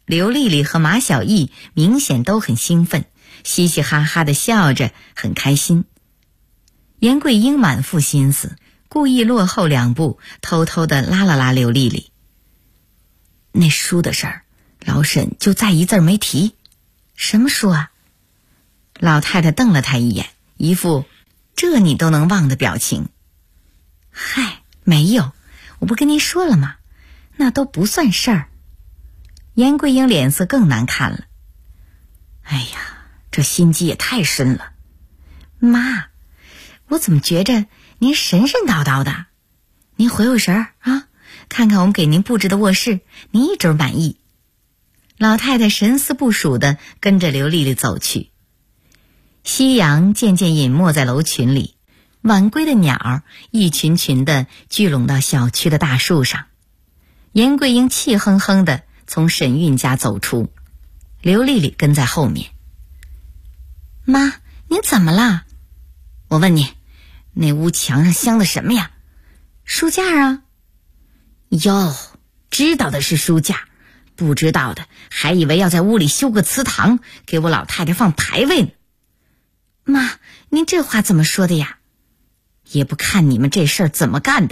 刘丽丽和马小艺明显都很兴奋，嘻嘻哈哈地笑着，很开心。严桂英满腹心思，故意落后2步，偷偷地拉了拉刘丽丽。那书的事儿，老沈就再一字没提。什么书啊？老太太瞪了他一眼，一副这你都能忘的表情。嗨，没有，我不跟您说了吗？那都不算事儿。严桂英脸色更难看了。哎呀，这心机也太深了。妈，我怎么觉着您神神叨叨的？您回神儿啊，看看我们给您布置的卧室，您一准满意。老太太神思不属地跟着刘丽丽走去。夕阳渐渐隐没在楼群里，晚归的鸟一群群地聚拢到小区的大树上。严桂英气哼哼地从沈韵家走出，刘丽丽跟在后面。妈，您怎么了？我问你，那屋墙上镶的什么呀？书架啊。哟，知道的是书架，不知道的还以为要在屋里修个祠堂，给我老太太放牌位呢。妈，您这话怎么说的呀？也不看你们这事儿怎么干的。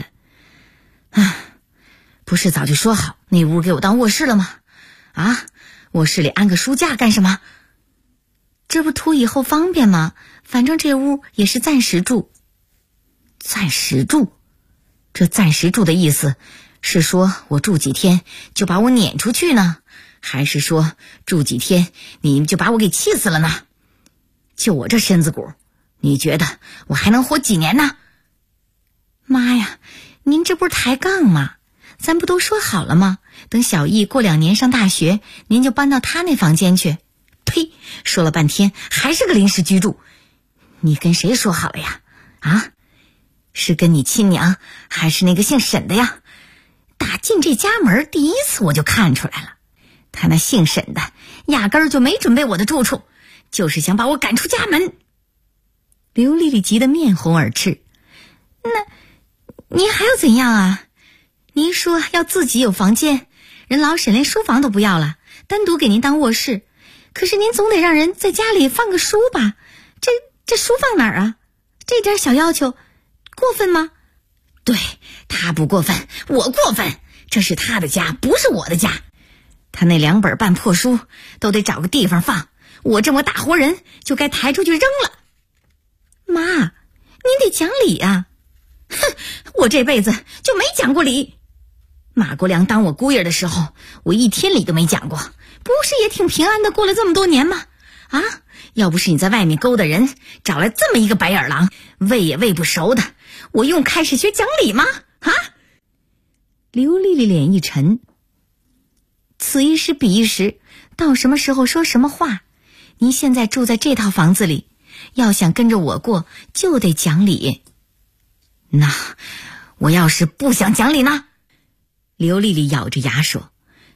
不是早就说好那屋给我当卧室了吗？啊，卧室里安个书架干什么？这不图以后方便吗？反正这屋也是暂时住。暂时住？这暂时住的意思是说我住几天就把我撵出去呢，还是说住几天你们就把我给气死了呢？就我这身子骨，你觉得我还能活几年呢？妈呀，您这不是抬杠吗？咱不都说好了吗？等小艺过2年上大学，您就搬到他那房间去。呸，说了半天还是个临时居住。你跟谁说好了呀？啊，是跟你亲娘还是那个姓沈的呀？打进这家门第一次我就看出来了，他那姓沈的压根儿就没准备我的住处，就是想把我赶出家门。刘丽丽急得面红耳赤。那您还要怎样啊？您说要自己有房间，人老沈连书房都不要了，单独给您当卧室。可是您总得让人在家里放个书吧？这书放哪儿啊？这点小要求过分吗？对，他不过分，我过分。这是他的家，不是我的家。他那2本半破书都得找个地方放，我这么大活人就该抬出去扔了。妈，您得讲理啊。哼，我这辈子就没讲过理。马国良当我姑爷的时候，我一天理都没讲过，不是也挺平安的过了这么多年吗？啊，要不是你在外面勾搭人，找来这么一个白眼狼，喂也喂不熟的，我用开始学讲理吗？啊！刘丽丽脸一沉，此一时彼一时，到什么时候说什么话？您现在住在这套房子里，要想跟着我过，就得讲理。那我要是不想讲理呢？刘丽丽咬着牙说：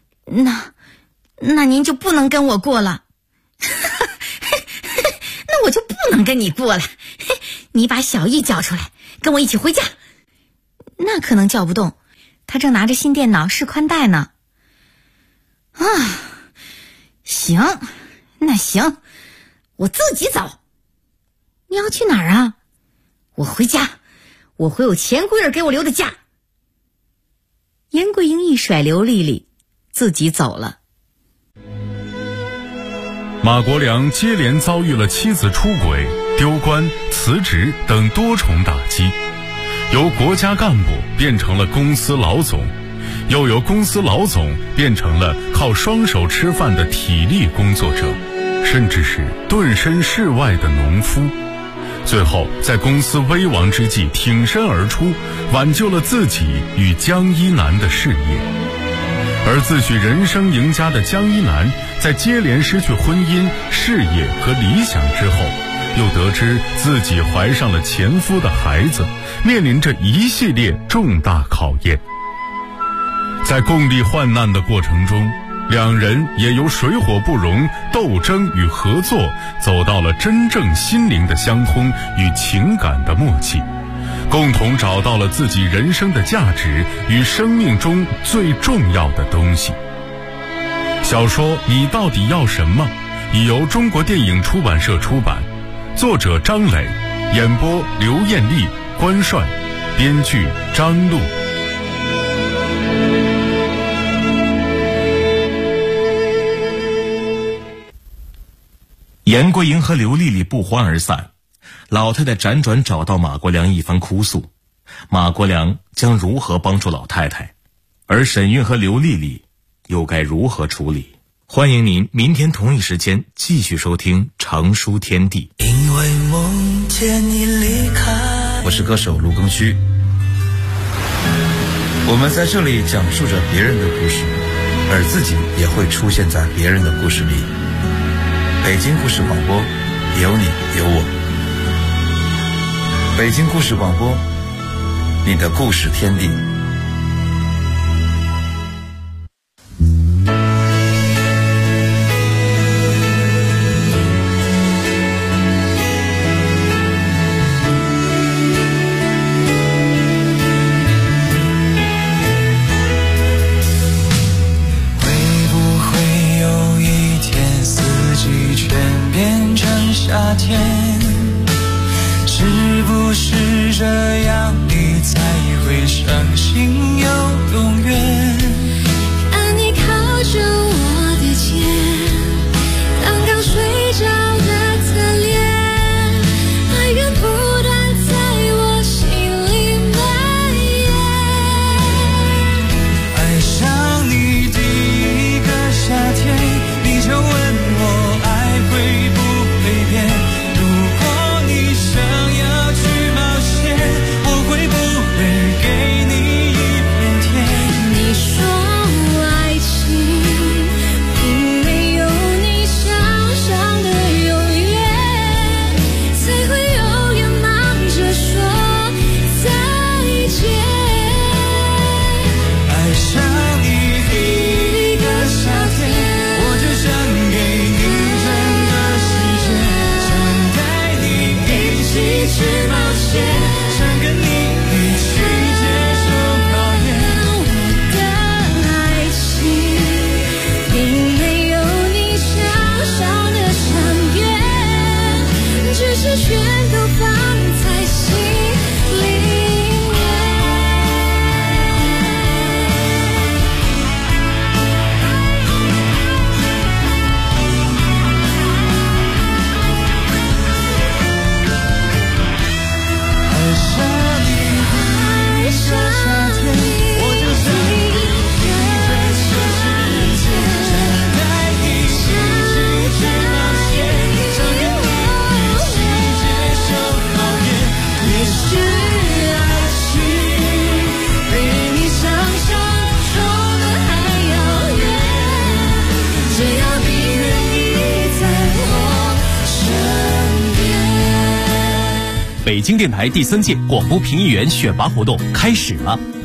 那您就不能跟我过了。那我就不能跟你过了。你把小艺叫出来，跟我一起回家。那可能叫不动，他正拿着新电脑试宽带呢。啊，行，那行，我自己走。你要去哪儿啊？我回家，我回我前闺儿给我留的家。严桂英一甩刘丽丽，自己走了。 马国良接连遭遇了妻子出轨、丢官、辞职等多重打击，由国家干部变成了公司老总，又由公司老总变成了靠双手吃饭的体力工作者，甚至是顿身事外的农夫。最后在公司危亡之际挺身而出，挽救了自己与江一南的事业。而自诩人生赢家的江一南，在接连失去婚姻、事业和理想之后，又得知自己怀上了前夫的孩子，面临着一系列重大考验。在共历患难的过程中，两人也由水火不容、斗争与合作，走到了真正心灵的相通与情感的默契，共同找到了自己人生的价值与生命中最重要的东西。 小说《你到底要什么》已由中国电影出版社出版，作者张磊，演播刘艳丽、关帅，编剧张璐。 严桂英和刘丽丽不欢而散，老太太辗转找到马国良一番哭诉，马国良将如何帮助老太太，而沈韵和刘丽丽又该如何处理？欢迎您明天同一时间继续收听《长书天地》。 因为梦见你离开。我是歌手陆庚戌，我们在这里讲述着别人的故事，而自己也会出现在别人的故事里。北京故事广播，有你有我。北京故事广播，你的故事天地。 夏天，是不是这样你才会相信有永远？ 看你靠着我的肩，刚刚睡着的侧脸，爱源不断在我心里蔓延。 爱上你第一个夏天，你就问我爱会不会变？如果你想要去冒险，我会不会给你一片天？ 你说爱情并没有你想象的永远，才会永远忙着说再见。 爱上你第一个夏天，我就想给你整个世界，想带你一起去冒险，想跟你一起接受考验。 我的爱情并没有你想象的长远，只是全都放在心里面。 爱上你第一个夏天，我就想给你整个世界，想带你一起去冒险，想跟你一起接受考验。也许爱情比你想象中的还要远，只要你愿意在我身边。 北京电台第3届广播评议员选拔活动开始了。